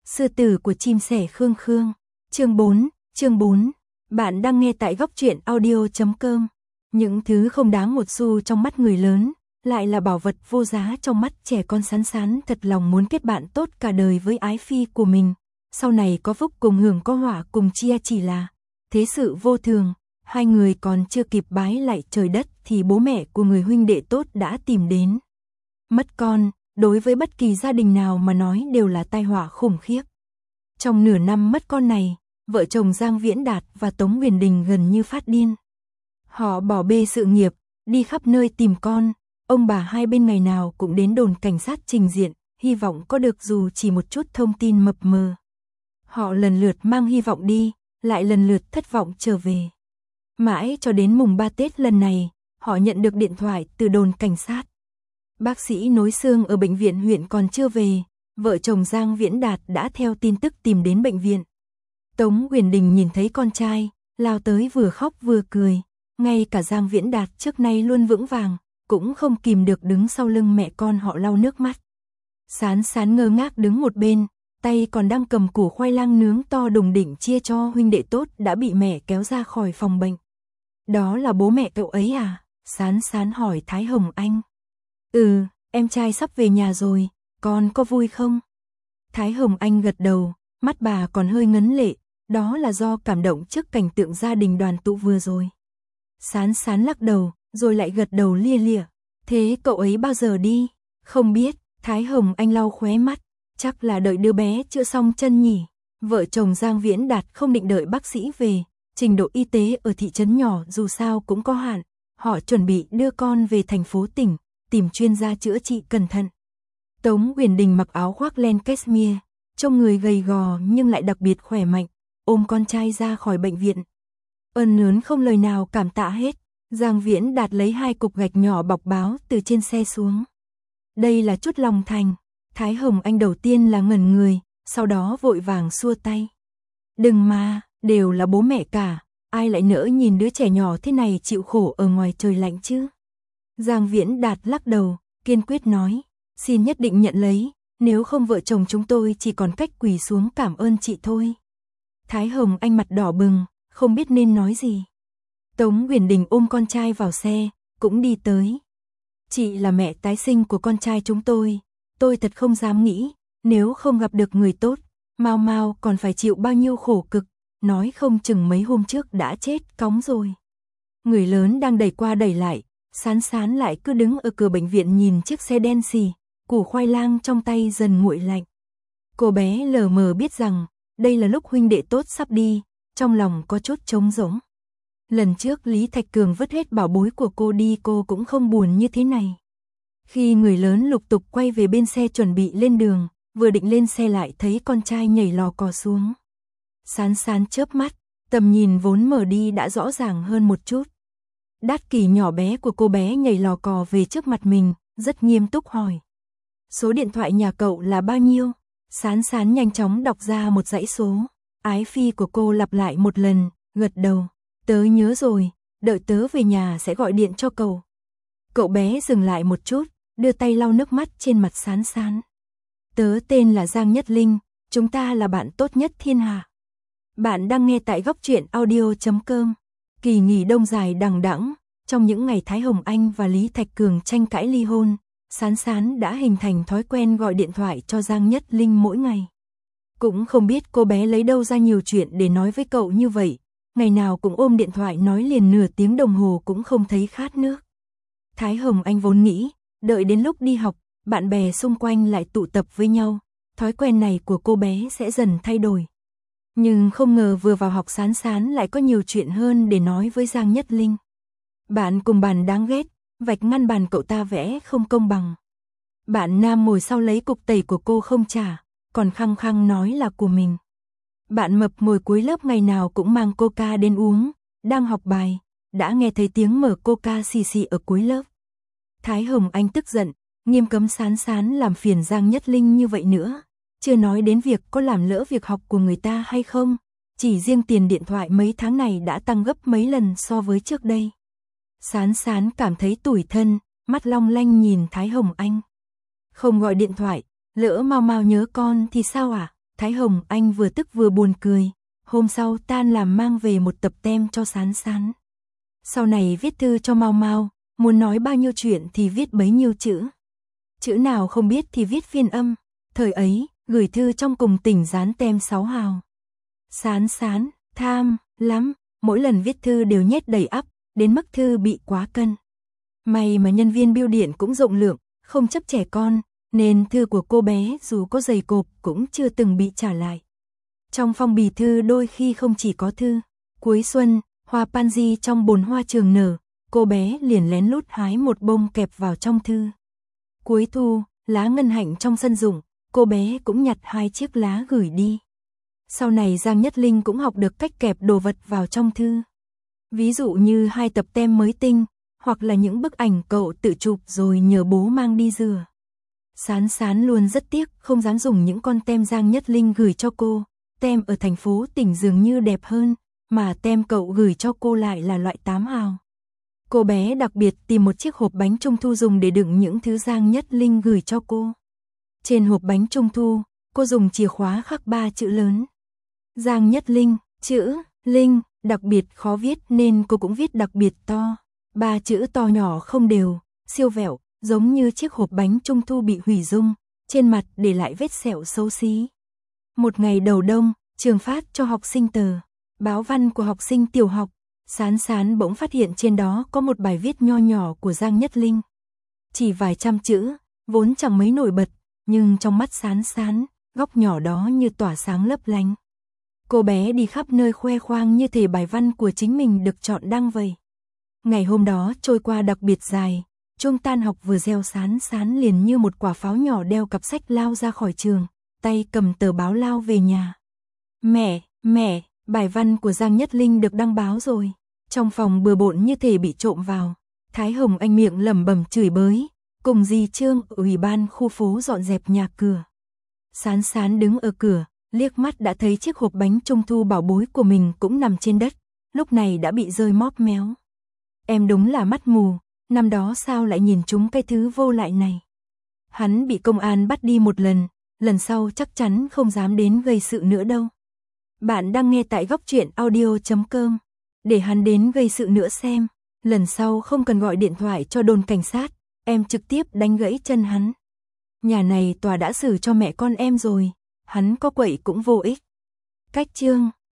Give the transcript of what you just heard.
Sư tử của chim sẻ Khương Khương. Chương 4. Bạn đang nghe tại góc truyện audio.com. Những thứ không đáng một xu trong mắt người lớn, lại là bảo vật vô giá trong mắt trẻ con. Sán Sán thật lòng muốn kết bạn tốt cả đời với ái phi của mình. Sau này có phúc cùng hưởng có họa cùng chia, chỉ là thế sự vô thường. Hai người còn chưa kịp bái lại trời đất thì bố mẹ của người huynh đệ tốt đã tìm đến. Mất con, đối với bất kỳ gia đình nào mà nói đều là tai họa khủng khiếp. Trong nửa năm mất con này, vợ chồng Giang Viễn Đạt và Tống Huyền Đình gần như phát điên. Họ bỏ bê sự nghiệp, đi khắp nơi tìm con, ông bà hai bên ngày nào cũng đến đồn cảnh sát trình diện, hy vọng có được dù chỉ một chút thông tin mập mờ. Họ lần lượt mang hy vọng đi, lại lần lượt thất vọng trở về. Mãi cho đến mùng 3 Tết lần này, họ nhận được điện thoại từ đồn cảnh sát. Bác sĩ nối xương ở bệnh viện huyện còn chưa về, vợ chồng Giang Viễn Đạt đã theo tin tức tìm đến bệnh viện. Tống Huyền Đình nhìn thấy con trai, lao tới vừa khóc vừa cười, ngay cả Giang Viễn Đạt trước nay luôn vững vàng, cũng không kìm được đứng sau lưng mẹ con họ lau nước mắt. Sán Sán ngơ ngác đứng một bên, tay còn đang cầm củ khoai lang nướng to đùng đỉnh chia cho huynh đệ tốt đã bị mẹ kéo ra khỏi phòng bệnh. Đó là bố mẹ cậu ấy à? Sán Sán hỏi Thái Hồng Anh. Ừ, em trai sắp về nhà rồi, con có vui không? Thái Hồng Anh gật đầu, mắt bà còn hơi ngấn lệ, đó là do cảm động trước cảnh tượng gia đình đoàn tụ vừa rồi. Sán Sán lắc đầu, rồi lại gật đầu lia lịa. Thế cậu ấy bao giờ đi? Không biết, Thái Hồng Anh lau khóe mắt, chắc là đợi đứa bé chữa xong chân nhỉ. Vợ chồng Giang Viễn Đạt không định đợi bác sĩ về, trình độ y tế ở thị trấn nhỏ dù sao cũng có hạn, họ chuẩn bị đưa con về thành phố tỉnh, tìm chuyên gia chữa trị cẩn thận. Tống Huyền Đình mặc áo khoác len cashmere, trông người gầy gò nhưng lại đặc biệt khỏe mạnh, ôm con trai ra khỏi bệnh viện. Ơn lớn không lời nào cảm tạ hết. Giang Viễn Đạt lấy 2 cục gạch nhỏ bọc báo từ trên xe xuống. Đây là chút lòng thành. Thái Hồng Anh đầu tiên là ngẩn người, sau đó vội vàng xua tay. Đừng mà, đều là bố mẹ cả, ai lại nỡ nhìn đứa trẻ nhỏ thế này chịu khổ ở ngoài trời lạnh chứ. Giang Viễn Đạt lắc đầu, kiên quyết nói, xin nhất định nhận lấy, nếu không vợ chồng chúng tôi chỉ còn cách quỳ xuống cảm ơn chị thôi. Thái Hồng Anh mặt đỏ bừng, không biết nên nói gì. Tống Huyền Đình ôm con trai vào xe, cũng đi tới. Chị là mẹ tái sinh của con trai chúng tôi thật không dám nghĩ, nếu không gặp được người tốt, Mau Mau còn phải chịu bao nhiêu khổ cực, nói không chừng mấy hôm trước đã chết cóng rồi. Người lớn đang đẩy qua đẩy lại, Sán Sán lại cứ đứng ở cửa bệnh viện nhìn chiếc xe đen xì, củ khoai lang trong tay dần nguội lạnh. Cô bé lờ mờ biết rằng, đây là lúc huynh đệ tốt sắp đi, trong lòng có chút trống rỗng. Lần trước Lý Thạch Cường vứt hết bảo bối của cô đi cô cũng không buồn như thế này. Khi người lớn lục tục quay về bên xe chuẩn bị lên đường, vừa định lên xe lại thấy con trai nhảy lò cò xuống. Sán Sán chớp mắt, tầm nhìn vốn mở đi đã rõ ràng hơn một chút. Đát Kỳ nhỏ bé của cô bé nhảy lò cò về trước mặt mình, rất nghiêm túc hỏi. Số điện thoại nhà cậu là bao nhiêu? Sán Sán nhanh chóng đọc ra một dãy số. Ái phi của cô lặp lại một lần, gật đầu. Tớ nhớ rồi, đợi tớ về nhà sẽ gọi điện cho cậu. Cậu bé dừng lại một chút, đưa tay lau nước mắt trên mặt Sán Sán. Tớ tên là Giang Nhất Linh, chúng ta là bạn tốt nhất thiên hạ. Bạn đang nghe tại góc truyện audio.com. Kỳ nghỉ đông dài đằng đẵng, trong những ngày Thái Hồng Anh và Lý Thạch Cường tranh cãi ly hôn, Sán Sán đã hình thành thói quen gọi điện thoại cho Giang Nhất Linh mỗi ngày. Cũng không biết cô bé lấy đâu ra nhiều chuyện để nói với cậu như vậy, ngày nào cũng ôm điện thoại nói liền nửa tiếng đồng hồ cũng không thấy khát nước. Thái Hồng Anh vốn nghĩ, đợi đến lúc đi học, bạn bè xung quanh lại tụ tập với nhau, thói quen này của cô bé sẽ dần thay đổi. Nhưng không ngờ vừa vào học Sán Sán lại có nhiều chuyện hơn để nói với Giang Nhất Linh. Bạn cùng bàn đáng ghét, vạch ngăn bàn cậu ta vẽ không công bằng. Bạn nam ngồi sau lấy cục tẩy của cô không trả, còn khăng khăng nói là của mình. Bạn mập ngồi cuối lớp ngày nào cũng mang coca đến uống, đang học bài, đã nghe thấy tiếng mở coca xì xì ở cuối lớp. Thái Hồng Anh tức giận, nghiêm cấm Sán Sán làm phiền Giang Nhất Linh như vậy nữa. Chưa nói đến việc có làm lỡ việc học của người ta hay không, chỉ riêng tiền điện thoại mấy tháng này đã tăng gấp mấy lần so với trước đây. Sán Sán cảm thấy tủi thân, mắt long lanh nhìn Thái Hồng Anh. Không gọi điện thoại, lỡ Mau Mau nhớ con thì sao à? Thái Hồng Anh vừa tức vừa buồn cười. Hôm sau tan làm mang về một tập tem cho Sán Sán. Sau này viết thư cho Mau Mau, muốn nói bao nhiêu chuyện thì viết bấy nhiêu chữ. Chữ nào không biết thì viết phiên âm. Thời ấy, gửi thư trong cùng tỉnh dán tem 6 hào. Sán Sán, tham lắm, mỗi lần viết thư đều nhét đầy ắp, đến mức thư bị quá cân. May mà nhân viên bưu điện cũng rộng lượng, không chấp trẻ con, nên thư của cô bé dù có dày cộp cũng chưa từng bị trả lại. Trong phong bì thư đôi khi không chỉ có thư. Cuối xuân, hoa pansy trong bồn hoa trường nở, cô bé liền lén lút hái một bông kẹp vào trong thư. Cuối thu, lá ngân hạnh trong sân rụng, cô bé cũng nhặt 2 chiếc lá gửi đi. Sau này Giang Nhất Linh cũng học được cách kẹp đồ vật vào trong thư. Ví dụ như 2 tập tem mới tinh, hoặc là những bức ảnh cậu tự chụp rồi nhờ bố mang đi rửa. Sán Sán luôn rất tiếc không dám dùng những con tem Giang Nhất Linh gửi cho cô. Tem ở thành phố tỉnh dường như đẹp hơn, mà tem cậu gửi cho cô lại là loại 8 hào. Cô bé đặc biệt tìm một chiếc hộp bánh trung thu dùng để đựng những thứ Giang Nhất Linh gửi cho cô. Trên hộp bánh trung thu, cô dùng chìa khóa khắc 3 chữ lớn. Giang Nhất Linh, chữ Linh đặc biệt khó viết nên cô cũng viết đặc biệt to. 3 chữ to nhỏ không đều, siêu vẹo, giống như chiếc hộp bánh trung thu bị hủy dung, trên mặt để lại vết sẹo xấu xí. Một ngày đầu đông, trường phát cho học sinh tờ báo văn của học sinh tiểu học. Sán Sán bỗng phát hiện trên đó có một bài viết nho nhỏ của Giang Nhất Linh. Chỉ vài trăm chữ, vốn chẳng mấy nổi bật, nhưng trong mắt Sán Sán, góc nhỏ đó như tỏa sáng lấp lánh. Cô bé đi khắp nơi khoe khoang như thể bài văn của chính mình được chọn đăng vậy. Ngày hôm đó trôi qua đặc biệt dài, chuông tan học vừa reo Sán Sán liền như một quả pháo nhỏ đeo cặp sách lao ra khỏi trường, tay cầm tờ báo lao về nhà. Mẹ, bài văn của Giang Nhất Linh được đăng báo rồi. Trong phòng bừa bộn như thể bị trộm vào. Thái Hồng Anh miệng lẩm bẩm chửi bới, cùng dì Trương ở ủy ban khu phố dọn dẹp nhà cửa. Sán Sán đứng ở cửa, liếc mắt đã thấy chiếc hộp bánh trung thu bảo bối của mình cũng nằm trên đất, lúc này đã bị rơi móp méo. Em đúng là mắt mù, năm đó sao lại nhìn trúng cái thứ vô lại này. Hắn bị công an bắt đi một lần sau chắc chắn không dám đến gây sự nữa đâu. Bạn đang nghe tại góc truyện audio.com. Để hắn đến gây sự nữa xem, lần sau không cần gọi điện thoại cho đồn cảnh sát, em trực tiếp đánh gãy chân hắn. Nhà này tòa đã xử cho mẹ con em rồi, hắn có quậy cũng vô ích. Cách chương